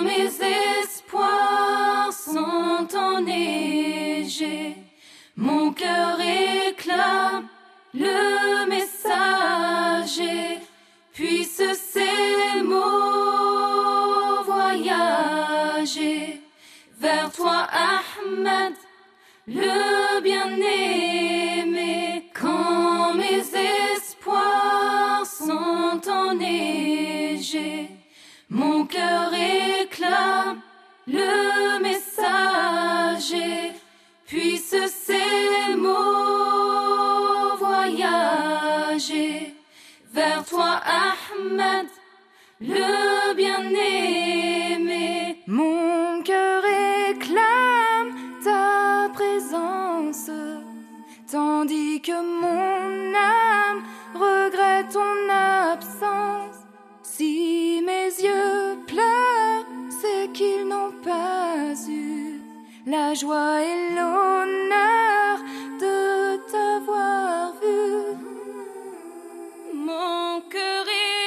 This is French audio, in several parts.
mes espoirs sont enneigés, mon cœur réclame le messager. Puisse ces mots voyager vers toi, Ahmed, le bien-aimé. Quand mes espoirs sont enneigés, mon cœur réclame le messager. Puisse ces mots voyager vers toi, Ahmed, le bien-aimé. Mon cœur réclame ta présence, tandis que mon âme regrette ton absence. Si mes yeux pleurent, c'est qu'ils n'ont pas eu la joie et l'honneur de t'avoir vu. Mon cœur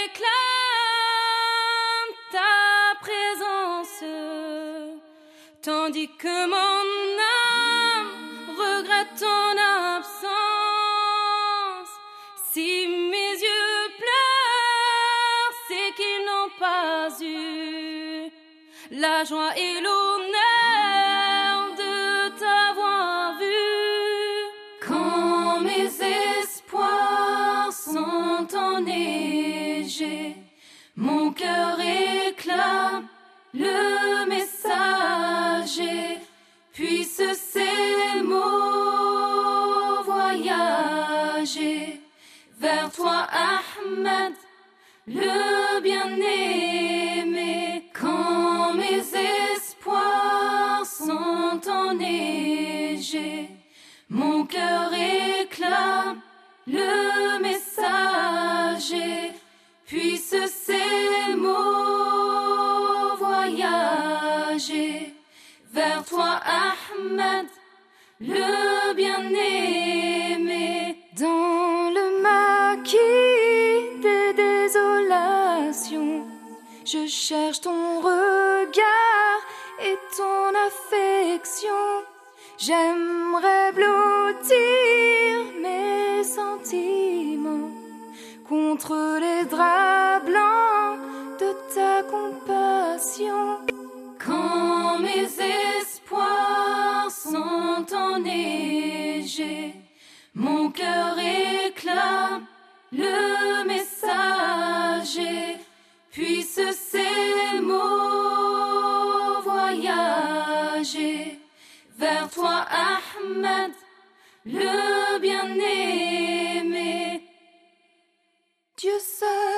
réclame ta présence, tandis que mon âme regrette ton absence. Si mes yeux pleurent, c'est qu'ils n'ont pas eu la joie et l'honneur de t'avoir vu. Quand mes espoirs sont enneigés, mon cœur réclame le messager. Puisse ces mots voyager vers toi, Ahmed, le bien-aimé. Quand mes espoirs sont enneigés, mon cœur réclame le messager. Puisse ces mots voyager vers toi, Ahmed, le bien-aimé. Dans le maquis des désolations, je cherche ton regard et ton affection. J'aimerais blottir mes sentiments contre les draps blancs de ta compassion. Quand mes espoirs sont enneigés, mon cœur réclame le messager. Puisse ces mots voyager vers toi, Ahmed, le bien-aimé. Dieu seul